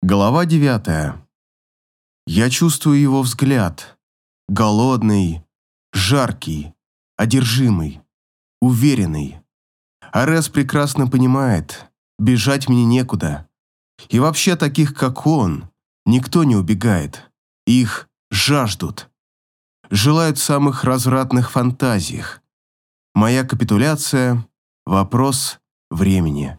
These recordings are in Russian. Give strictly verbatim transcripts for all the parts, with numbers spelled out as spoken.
Глава девятая. Я чувствую его взгляд. Голодный, жаркий, одержимый, уверенный. Арес прекрасно понимает, бежать мне некуда. И вообще таких, как он, никто не убегает. Их жаждут. Желают в самых развратных фантазиях. Моя капитуляция – вопрос времени.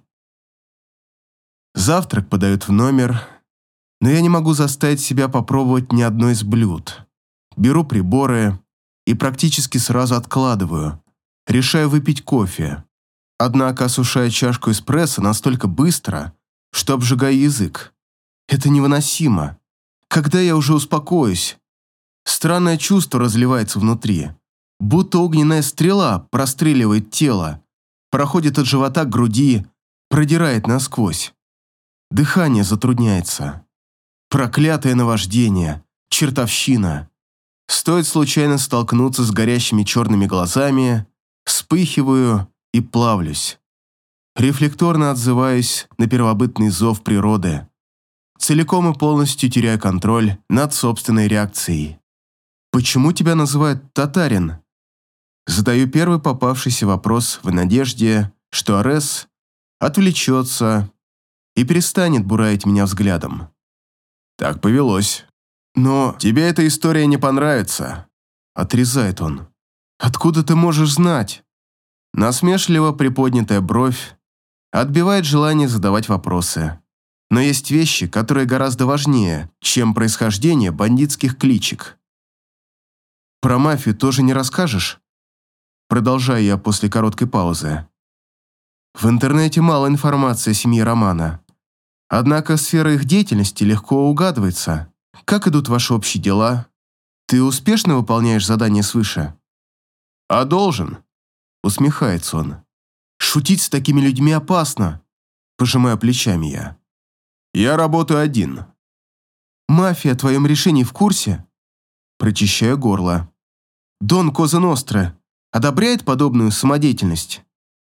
Завтрак подают в номер, но я не могу заставить себя попробовать ни одно из блюд. Беру приборы и практически сразу откладываю, решаю выпить кофе. Однако осушаю чашку эспрессо настолько быстро, что обжигаю язык. Это невыносимо. Когда я уже успокоюсь? Странное чувство разливается внутри, будто огненная стрела простреливает тело, проходит от живота к груди, продирает насквозь. Дыхание затрудняется. Проклятое наваждение, чертовщина. Стоит случайно столкнуться с горящими черными глазами, вспыхиваю и плавлюсь. Рефлекторно отзываюсь на первобытный зов природы. Целиком и полностью теряю контроль над собственной реакцией. «Почему тебя называют татарин?» Задаю первый попавшийся вопрос в надежде, что Арес отвлечется и перестанет буравить меня взглядом. «Так повелось. Но тебе эта история не понравится», — отрезает он. «Откуда ты можешь знать?» Насмешливо приподнятая бровь отбивает желание задавать вопросы. Но есть вещи, которые гораздо важнее, чем происхождение бандитских кличек. «Про мафию тоже не расскажешь?» Продолжаю я после короткой паузы. В интернете мало информации о семье Романа. Однако сфера их деятельности легко угадывается. Как идут ваши общие дела? Ты успешно выполняешь задания свыше? А должен? Усмехается он. Шутить с такими людьми опасно. Пожимаю плечами я. Я работаю один. Мафия о твоем решении в курсе? Прочищаю горло. Дон Коза Ностра одобряет подобную самодеятельность?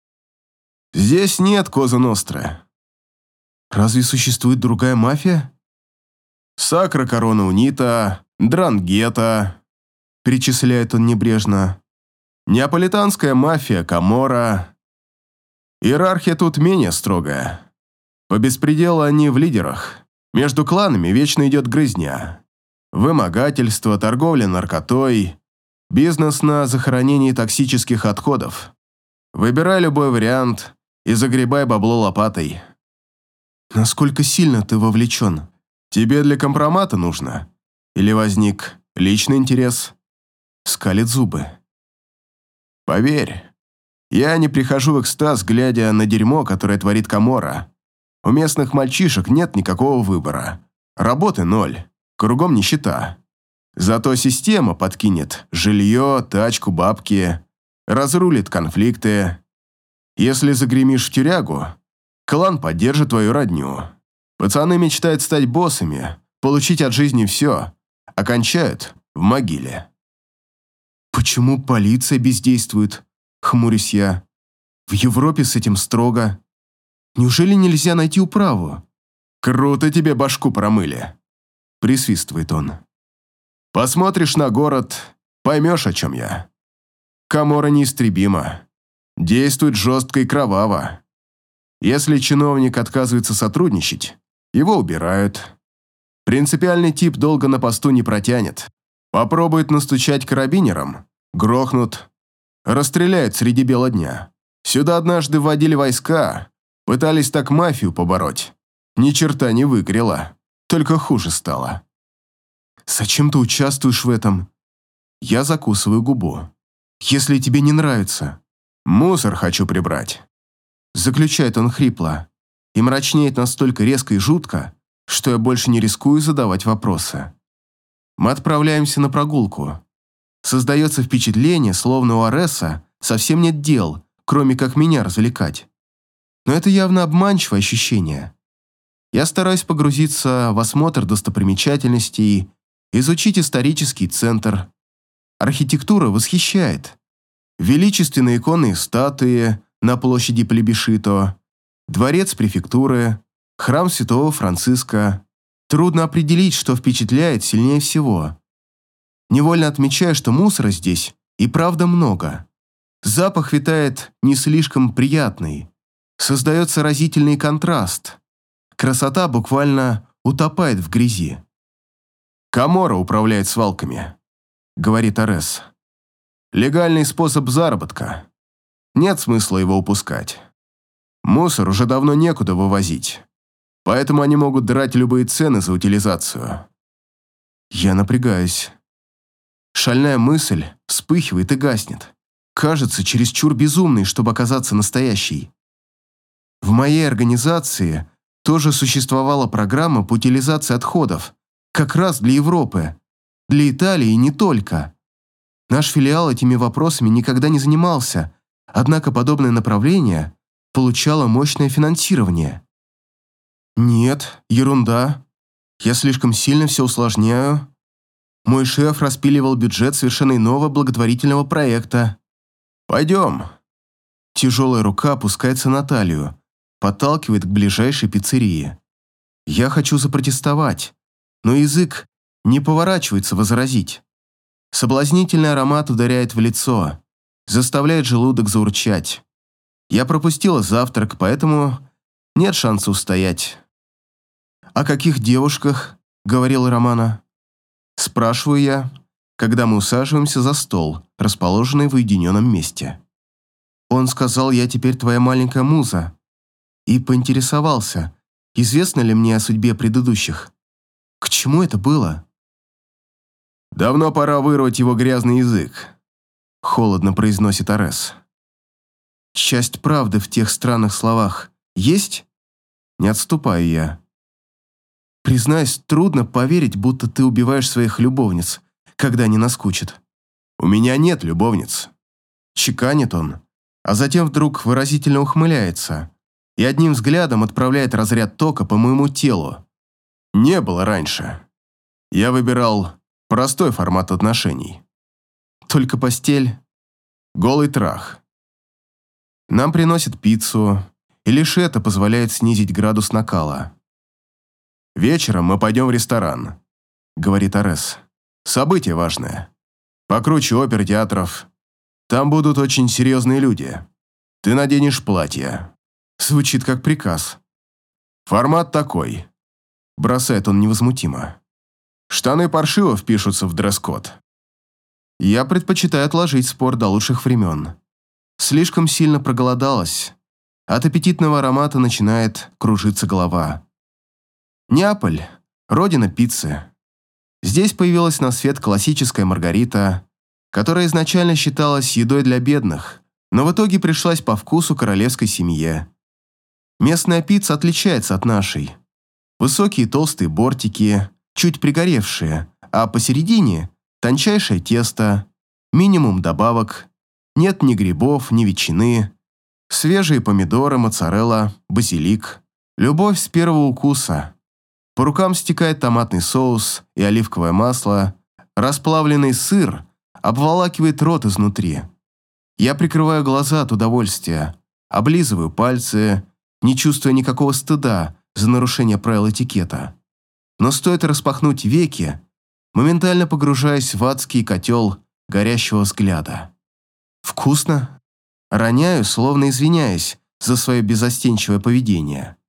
Здесь нет Коза Ностра. Разве существует другая мафия? Сакра Корона Унита, Дрангета, перечисляет он небрежно. Неаполитанская мафия Каморра. Иерархия тут менее строгая. По беспределу они в лидерах. Между кланами вечно идет грызня. Вымогательство, торговля наркотой, бизнес на захоронении токсических отходов. Выбирай любой вариант и загребай бабло лопатой. Насколько сильно ты вовлечен? Тебе для компромата нужно? Или возник личный интерес? Скалит зубы. Поверь, я не прихожу в экстаз, глядя на дерьмо, которое творит Каморра. У местных мальчишек нет никакого выбора. Работы ноль, кругом нищета. Зато система подкинет жилье, тачку, бабки, разрулит конфликты. Если загремишь в тюрягу, клан поддержит твою родню. Пацаны мечтают стать боссами, получить от жизни все, а кончают в могиле. Почему полиция бездействует? Хмурюсь я. В Европе с этим строго. Неужели нельзя найти управу? Круто тебе башку промыли. Присвистывает он. Посмотришь на город, поймешь, о чем я. Каморра неистребима. Действует жестко и кроваво. Если чиновник отказывается сотрудничать, его убирают. Принципиальный тип долго на посту не протянет. Попробует настучать карабинером, грохнут, расстреляют среди бела дня. Сюда однажды вводили войска, пытались так мафию побороть. Ни черта не выгорело, только хуже стало. Зачем ты участвуешь в этом? Я закусываю губу. Если тебе не нравится. Мусор хочу прибрать. Заключает он хрипло и мрачнеет настолько резко и жутко, что я больше не рискую задавать вопросы. Мы отправляемся на прогулку. Создается впечатление, словно у Ареса совсем нет дел, кроме как меня развлекать. Но это явно обманчивое ощущение. Я стараюсь погрузиться в осмотр достопримечательностей, изучить исторический центр. Архитектура восхищает. Величественные иконы и статуи на площади Плебишито, дворец префектуры, храм Святого Франциска. Трудно определить, что впечатляет сильнее всего. Невольно отмечаю, что мусора здесь и правда много. Запах витает не слишком приятный. Создается разительный контраст. Красота буквально утопает в грязи. «Каморра управляет свалками», — говорит Арес. «Легальный способ заработка. Нет смысла его упускать. Мусор уже давно некуда вывозить, поэтому они могут драть любые цены за утилизацию». Я напрягаюсь. Шальная мысль вспыхивает и гаснет. Кажется, чересчур безумной, чтобы оказаться настоящей. В моей организации тоже существовала программа по утилизации отходов, как раз для Европы, для Италии и не только. Наш филиал этими вопросами никогда не занимался, однако подобное направление получало мощное финансирование. Нет, ерунда. Я слишком сильно все усложняю. Мой шеф распиливал бюджет совершенно иного благотворительного проекта. «Пойдем». Тяжелая рука опускается на талию, подталкивает к ближайшей пиццерии. Я хочу запротестовать, но язык не поворачивается возразить. Соблазнительный аромат ударяет в лицо, заставляет желудок заурчать. Я пропустила завтрак, поэтому нет шанса устоять. «О каких девушках?» — говорила Романа. Спрашиваю я, когда мы усаживаемся за стол, расположенный в уединенном месте. Он сказал, я теперь твоя маленькая муза, и поинтересовался, известно ли мне о судьбе предыдущих. К чему это было? «Давно пора вырвать его грязный язык», — холодно произносит Арес. «Часть правды в тех странных словах есть?» Не отступаю я. Признаюсь, трудно поверить, будто ты убиваешь своих любовниц, когда они наскучат. «У меня нет любовниц», — чеканит он, а затем вдруг выразительно ухмыляется и одним взглядом отправляет разряд тока по моему телу. «Не было раньше. Я выбирал простой формат отношений. Только постель, голый трах. Нам приносят пиццу, и лишь это позволяет снизить градус накала. «Вечером мы пойдем в ресторан», — говорит Арес. «Событие важное. Покруче опер, театров. Там будут очень серьезные люди. Ты наденешь платье». Звучит как приказ. «Формат такой», — бросает он невозмутимо. «Штаны паршиво впишутся в дресс-код». Я предпочитаю отложить спор до лучших времен. Слишком сильно проголодалась. От аппетитного аромата начинает кружиться голова. Неаполь – родина пиццы. Здесь появилась на свет классическая маргарита, которая изначально считалась едой для бедных, но в итоге пришлась по вкусу королевской семье. Местная пицца отличается от нашей. Высокие толстые бортики, чуть пригоревшие, а посередине – тончайшее тесто, минимум добавок, нет ни грибов, ни ветчины, свежие помидоры, моцарелла, базилик. Любовь с первого укуса. По рукам стекает томатный соус и оливковое масло, расплавленный сыр обволакивает рот изнутри. Я прикрываю глаза от удовольствия, облизываю пальцы, не чувствуя никакого стыда за нарушение правил этикета. Но стоит распахнуть веки, моментально погружаясь в адский котел горящего взгляда. «Вкусно?» Роняю, словно извиняясь за свое безостенчивое поведение.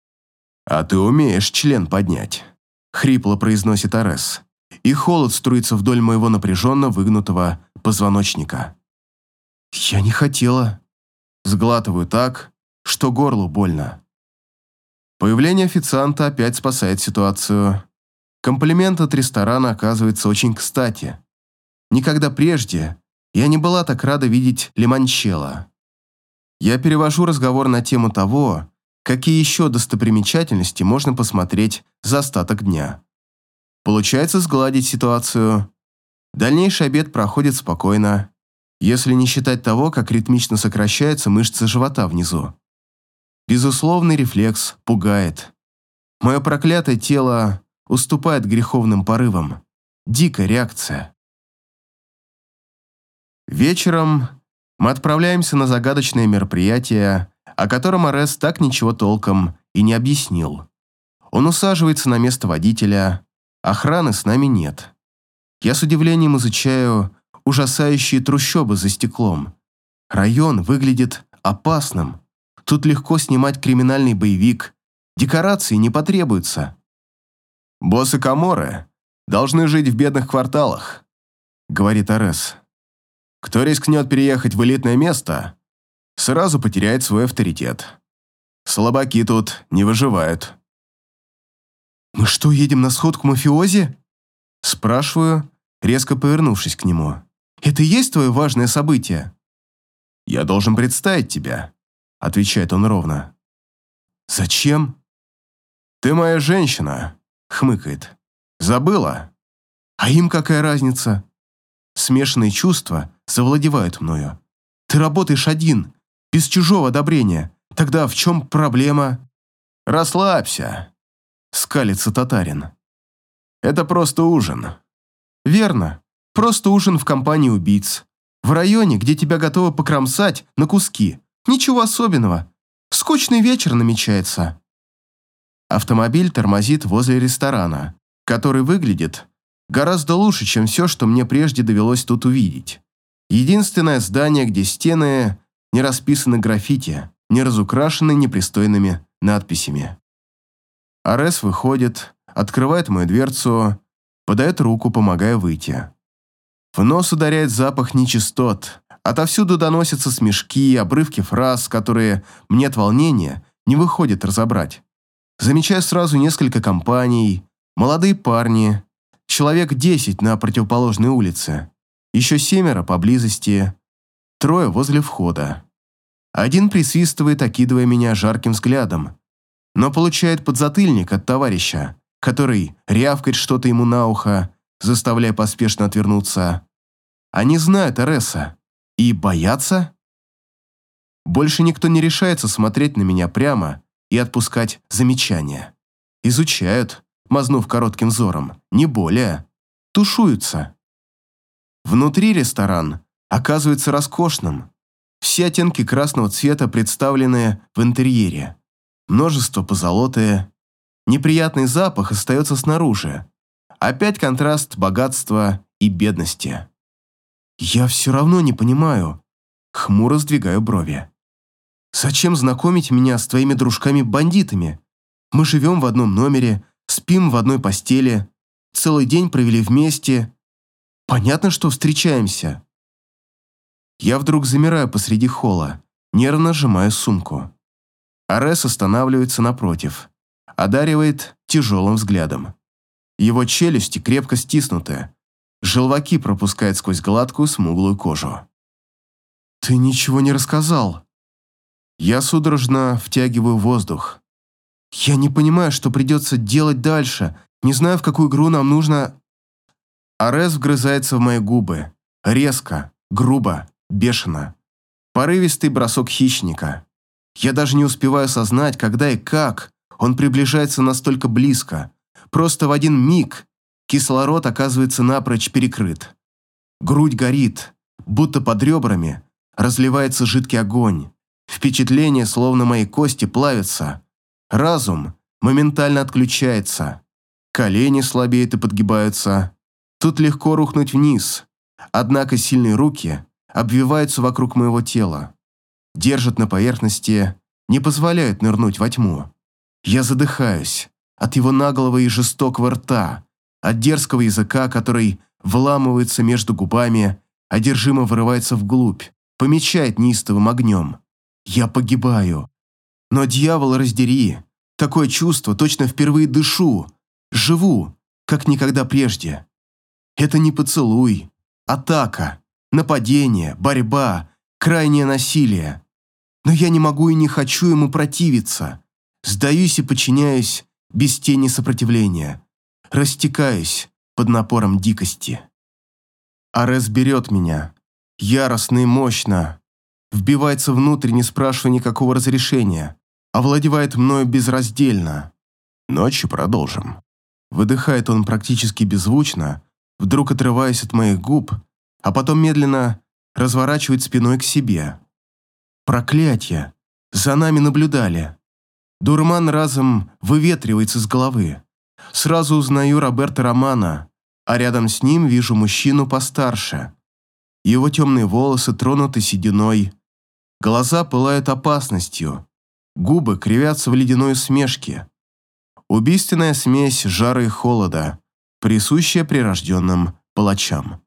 «А ты умеешь член поднять», — хрипло произносит Арес, и холод струится вдоль моего напряженно выгнутого позвоночника. «Я не хотела». Сглатываю так, что горлу больно. Появление официанта опять спасает ситуацию. Комплимент от ресторана оказывается очень кстати. Никогда прежде я не была так рада видеть лимончелло. Я перевожу разговор на тему того, какие еще достопримечательности можно посмотреть за остаток дня. Получается сгладить ситуацию. Дальнейший обед проходит спокойно, если не считать того, как ритмично сокращаются мышцы живота внизу. Безусловный рефлекс пугает. Мое проклятое тело уступает греховным порывам. Дикая реакция. Вечером мы отправляемся на загадочное мероприятие, о котором Арес так ничего толком и не объяснил. Он усаживается на место водителя, охраны с нами нет. Я с удивлением изучаю ужасающие трущобы за стеклом. Район выглядит опасным. Тут легко снимать криминальный боевик. Декорации не потребуются. «Боссы Каморы должны жить в бедных кварталах», — говорит Арес. «Кто рискнет переехать в элитное место, сразу потеряет свой авторитет. Слабаки тут не выживают». «Мы что, едем на сходку мафиози?» Спрашиваю, резко повернувшись к нему. «Это и есть твое важное событие?» «Я должен представить тебя», — отвечает он ровно. «Зачем?» «Ты моя женщина», — хмыкает. «Забыла?» «А им какая разница?» Смешанные чувства завладевают мною. «Ты работаешь один, без чужого одобрения. Тогда в чем проблема?» «Расслабься», — скалится татарин. «Это просто ужин». «Верно, просто ужин в компании убийц. В районе, где тебя готовы покромсать на куски. Ничего особенного. Скучный вечер намечается». Автомобиль тормозит возле ресторана, который выглядит гораздо лучше, чем все, что мне прежде довелось тут увидеть. Единственное здание, где стены не расписаны граффити, не разукрашены непристойными надписями. Арес выходит, открывает мою дверцу, подает руку, помогая выйти. В нос ударяет запах нечистот. Отовсюду доносятся смешки, обрывки фраз, которые мне от волнения не выходит разобрать. Замечаю сразу несколько компаний, молодые парни, человек десять на противоположной улице, еще семеро поблизости, трое возле входа. Один присвистывает, окидывая меня жарким взглядом, но получает подзатыльник от товарища, который рявкает что-то ему на ухо, заставляя поспешно отвернуться. Они знают Ареса и боятся? Больше никто не решается смотреть на меня прямо и отпускать замечания. Изучают, мазнув коротким взором, не более. Тушуются. Внутри ресторан оказывается роскошным. Все оттенки красного цвета представлены в интерьере. Множество позолоты. Неприятный запах остается снаружи. Опять контраст богатства и бедности. Я все равно не понимаю. Хмуро сдвигаю брови. Зачем знакомить меня с твоими дружками-бандитами? Мы живем в одном номере, спим в одной постели, целый день провели вместе. Понятно, что встречаемся. Я вдруг замираю посреди холла, нервно сжимаю сумку. Арес останавливается напротив, одаривает тяжелым взглядом. Его челюсти крепко стиснуты, желваки пропускают сквозь гладкую смуглую кожу. «Ты ничего не рассказал». Я судорожно втягиваю воздух. «Я не понимаю, что придется делать дальше, не знаю, в какую игру нам нужно...» Арес вгрызается в мои губы. Резко, грубо, бешено. Порывистый бросок хищника. Я даже не успеваю осознать, когда и как он приближается настолько близко. Просто в один миг кислород оказывается напрочь перекрыт. Грудь горит, будто под ребрами разливается жидкий огонь. Впечатление, словно мои кости плавятся. Разум моментально отключается. Колени слабеют и подгибаются. Тут легко рухнуть вниз. Однако сильные руки обвиваются вокруг моего тела. Держат на поверхности, не позволяют нырнуть во тьму. Я задыхаюсь от его наглого и жестокого рта, от дерзкого языка, который вламывается между губами, одержимо вырывается вглубь, помечает неистовым огнем. Я погибаю. Но, дьявол, раздери, такое чувство, точно впервые дышу, живу, как никогда прежде. Это не поцелуй, атака, нападение, борьба, крайнее насилие. Но я не могу и не хочу ему противиться. Сдаюсь и подчиняюсь без тени сопротивления. Растекаюсь под напором дикости. Арес берет меня, яростно и мощно, вбивается внутрь, не спрашивая никакого разрешения, овладевает мною безраздельно. Ночью продолжим. Выдыхает он практически беззвучно, вдруг отрываясь от моих губ, а потом медленно разворачивает спиной к себе. Проклятье! За нами наблюдали. Дурман разом выветривается из головы. Сразу узнаю Роберто Романо, а рядом с ним вижу мужчину постарше. Его темные волосы тронуты сединой, глаза пылают опасностью, губы кривятся в ледяной усмешке. Убийственная смесь жара и холода, присущая прирожденным палачам.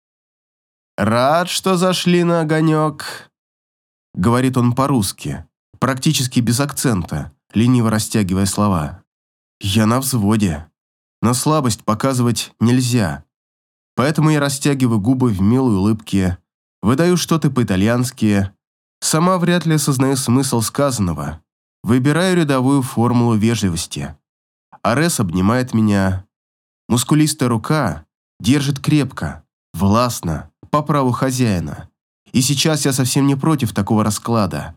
«Рад, что зашли на огонек», — говорит он по-русски, практически без акцента, лениво растягивая слова. «Я на взводе, но слабость показывать нельзя, поэтому я растягиваю губы в милой улыбке, выдаю что-то по-итальянски, сама вряд ли осознаю смысл сказанного, выбираю рядовую формулу вежливости. Арес обнимает меня, мускулистая рука держит крепко, властно, по праву хозяина, и сейчас я совсем не против такого расклада.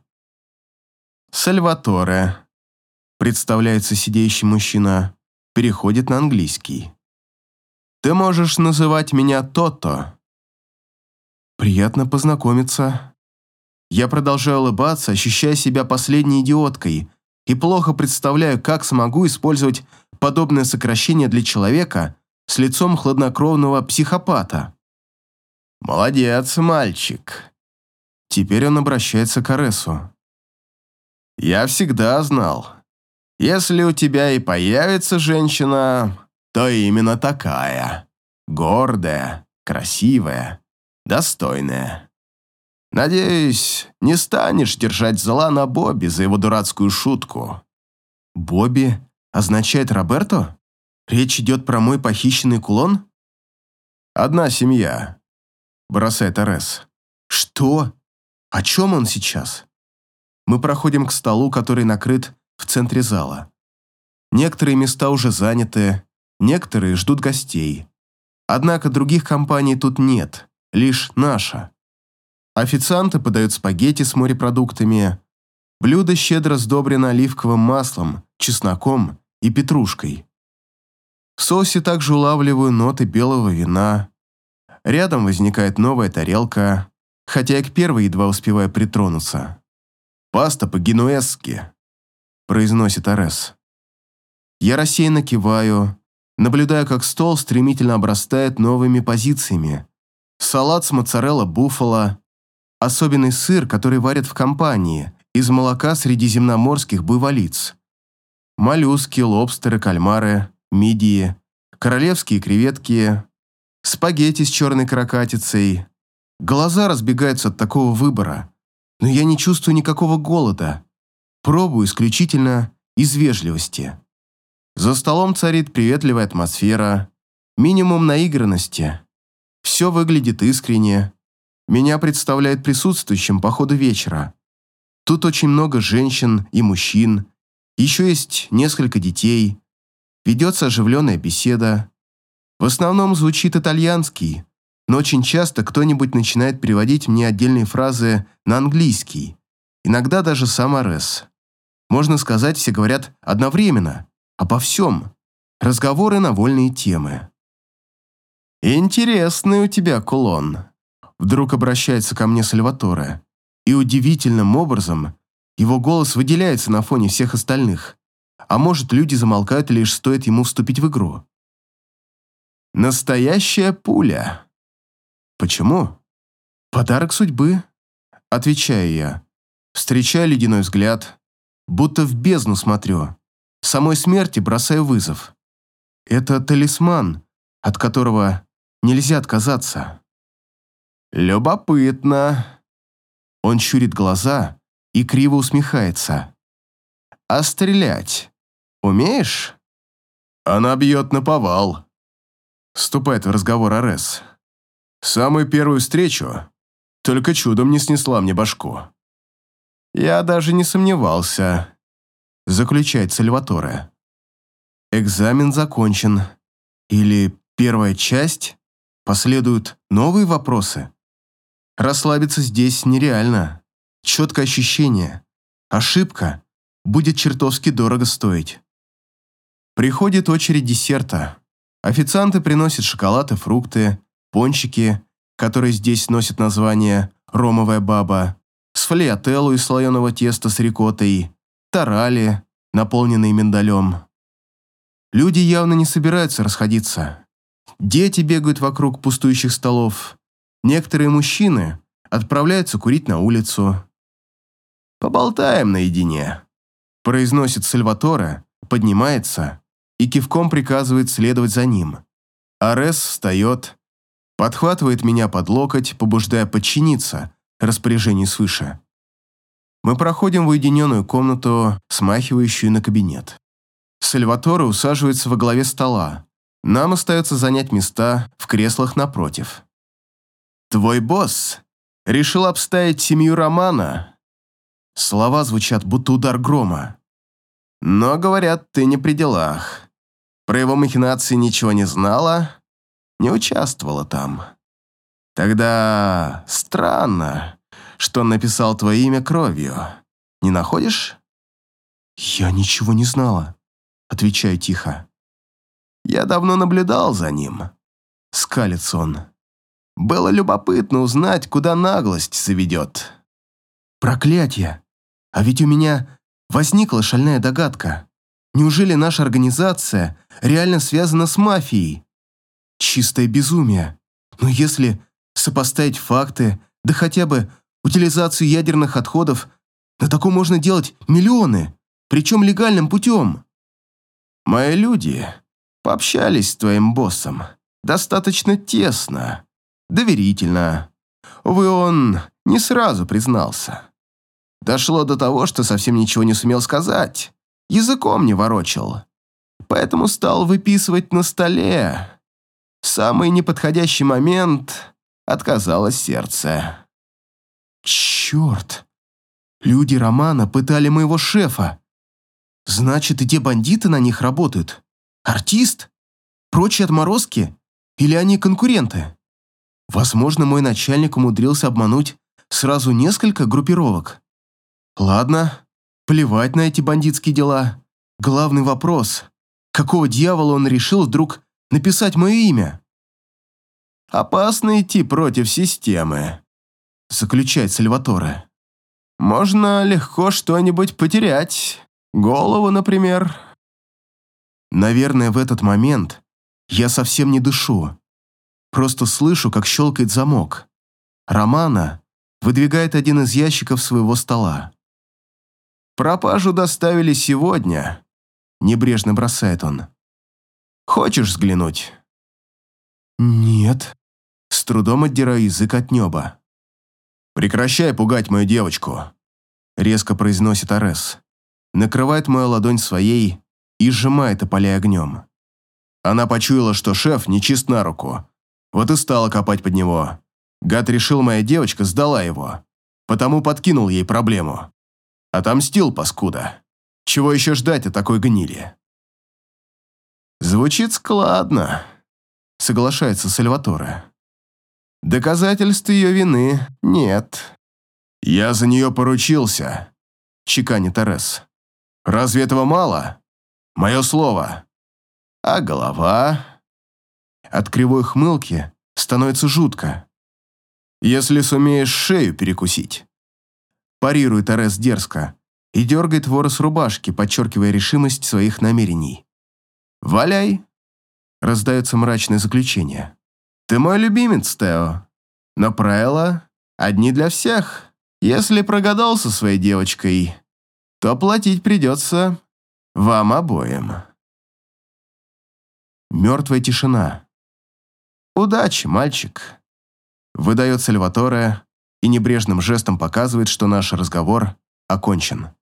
«Сальваторе», — представляется сидящий мужчина, переходит на английский. «Ты можешь называть меня Тото». «Приятно познакомиться». Я продолжаю улыбаться, ощущая себя последней идиоткой, и плохо представляю, как смогу использовать подобное сокращение для человека с лицом хладнокровного психопата. «Молодец, мальчик». Теперь он обращается к Аресу. «Я всегда знал, если у тебя и появится женщина, то именно такая. Гордая, красивая, достойная. Надеюсь, не станешь держать зла на Бобби за его дурацкую шутку». «Бобби означает Роберто? Речь идет про мой похищенный кулон?» «Одна семья», — бросает Арес. «Что? О чем он сейчас?» Мы проходим к столу, который накрыт в центре зала. Некоторые места уже заняты, некоторые ждут гостей. Однако других компаний тут нет, лишь наша. Официанты подают спагетти с морепродуктами. Блюдо щедро сдобрено оливковым маслом, чесноком и петрушкой. В соусе также улавливаю ноты белого вина. Рядом возникает новая тарелка, хотя я к первой едва успеваю притронуться. «Паста по-генуэзски», — произносит Арес. Я рассеянно киваю, наблюдая, как стол стремительно обрастает новыми позициями. Салат с моцарелла буффало, особенный сыр, который варят в компании, из молока средиземноморских буйволиц. Моллюски, лобстеры, кальмары, мидии, королевские креветки, спагетти с черной каракатицей. Глаза разбегаются от такого выбора, но я не чувствую никакого голода. Пробую исключительно из вежливости. За столом царит приветливая атмосфера, минимум наигранности. Все выглядит искренне. Меня представляет присутствующим по ходу вечера. Тут очень много женщин и мужчин, еще есть несколько детей. Ведется оживленная беседа. В основном звучит итальянский, но очень часто кто-нибудь начинает переводить мне отдельные фразы на английский, иногда даже сам Арес. Можно сказать, все говорят одновременно, обо всем. Разговоры на вольные темы. «Интересный у тебя кулон», — вдруг обращается ко мне Сальваторе, и удивительным образом его голос выделяется на фоне всех остальных, а может, люди замолкают, лишь стоит ему вступить в игру. «Настоящая пуля». «Почему?» «Подарок судьбы», — отвечаю я, встречая ледяной взгляд, будто в бездну смотрю, самой смерти бросаю вызов. Это талисман, от которого нельзя отказаться. «Любопытно». Он щурит глаза и криво усмехается. «А стрелять умеешь?» «Она бьет наповал», — вступает в разговор Арес. «Самую первую встречу только чудом не снесла мне башку». «Я даже не сомневался», — заключает Сальваторе. «Экзамен закончен. Или первая часть? Последуют новые вопросы? Расслабиться здесь нереально. Четкое ощущение. Ошибка будет чертовски дорого стоить». Приходит очередь десерта. Официанты приносят шоколад и фрукты, пончики, которые здесь носят название «ромовая баба», сфалиателлу из слоеного теста с рикоттой, тарали, наполненные миндалем. Люди явно не собираются расходиться. Дети бегают вокруг пустующих столов. Некоторые мужчины отправляются курить на улицу. «Поболтаем наедине», – произносит Сальваторе, поднимается и кивком приказывает следовать за ним. Арес встает, подхватывает меня под локоть, побуждая подчиниться распоряжению свыше. Мы проходим в уединенную комнату, смахивающую на кабинет. Сальваторе усаживается во главе стола. Нам остается занять места в креслах напротив. «Твой босс решил обставить семью Романа». Слова звучат, будто удар грома. «Но, говорят, ты не при делах. Про его махинации ничего не знала, не участвовала там. Тогда странно, что он написал твое имя кровью. Не находишь?» «Я ничего не знала», — отвечаю тихо. «Я давно наблюдал за ним», — скалится он. «Было любопытно узнать, куда наглость заведет». «Проклятье! А ведь у меня возникла шальная догадка. Неужели наша организация реально связана с мафией? Чистое безумие. Но если сопоставить факты, да хотя бы утилизацию ядерных отходов, на таком можно делать миллионы, причем легальным путем». «Мои люди пообщались с твоим боссом достаточно тесно, доверительно. Увы, он не сразу признался. Дошло до того, что совсем ничего не сумел сказать, языком не ворочал. Поэтому стал выписывать на столе. В самый неподходящий момент отказалось сердце». «Черт! Люди Романа пытали моего шефа. Значит, и те бандиты на них работают. Артист? Прочие отморозки? Или они конкуренты? Возможно, мой начальник умудрился обмануть сразу несколько группировок. Ладно, плевать на эти бандитские дела. Главный вопрос, какого дьявола он решил вдруг написать мое имя?» «Опасно идти против системы», – заключает Сальваторе. «Можно легко что-нибудь потерять. Голову, например». Наверное, в этот момент я совсем не дышу. Просто слышу, как щелкает замок. Романа выдвигает один из ящиков своего стола. «Пропажу доставили сегодня», – небрежно бросает он. «Хочешь взглянуть?» «Нет». С трудом отдираю язык от неба. «Прекращай пугать мою девочку», – резко произносит Арес. Накрывает мою ладонь своей и сжимает, опаляя огнем. Она почуяла, что шеф нечист на руку. Вот и стала копать под него. Гад решил, моя девочка сдала его. Потому подкинул ей проблему. Отомстил, паскуда. Чего еще ждать от такой гнили? Звучит складно, соглашается Сальваторе. Доказательств ее вины нет. Я за нее поручился, чеканит Арес. Разве этого мало? Мое слово. А голова? От кривой хмылки становится жутко. Если сумеешь шею перекусить. Парирует Арес дерзко и дергает ворот рубашки, подчеркивая решимость своих намерений. «Валяй!» – раздается мрачное заключение. «Ты мой любимец, Тео. Но правила одни для всех. Если прогадал со своей девочкой, то платить придется вам обоим». Мертвая тишина. «Удачи, мальчик!» – выдает Сальваторе и небрежным жестом показывает, что наш разговор окончен.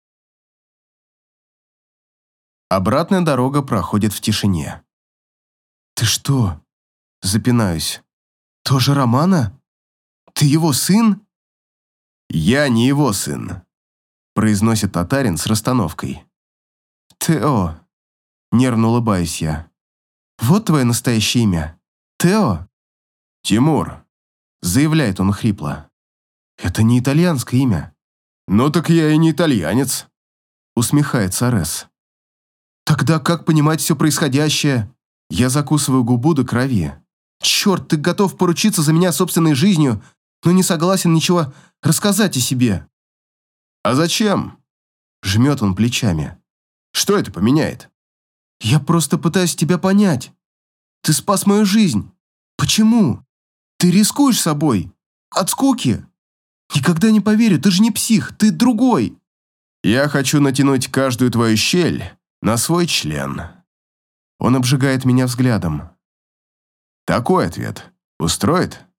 Обратная дорога проходит в тишине. «Ты что?» – запинаюсь. «Тоже Романа? Ты его сын?» «Я не его сын», – произносит татарин с расстановкой. «Тео», – нервно улыбаюсь я. «Вот твое настоящее имя. Тео?» «Тимур», – заявляет он хрипло. «Это не итальянское имя». «Ну так я и не итальянец», – усмехается Арес. «Тогда как понимать все происходящее?» Я закусываю губу до крови. «Черт, ты готов поручиться за меня собственной жизнью, но не согласен ничего рассказать о себе». «А зачем?» – жмет он плечами. Что это поменяет? Я просто пытаюсь тебя понять. Ты спас мою жизнь. Почему? Ты рискуешь собой. От скуки. Никогда не поверю, ты же не псих, ты другой. Я хочу натянуть каждую твою щель на свой член. Он обжигает меня взглядом. Такой ответ устроит?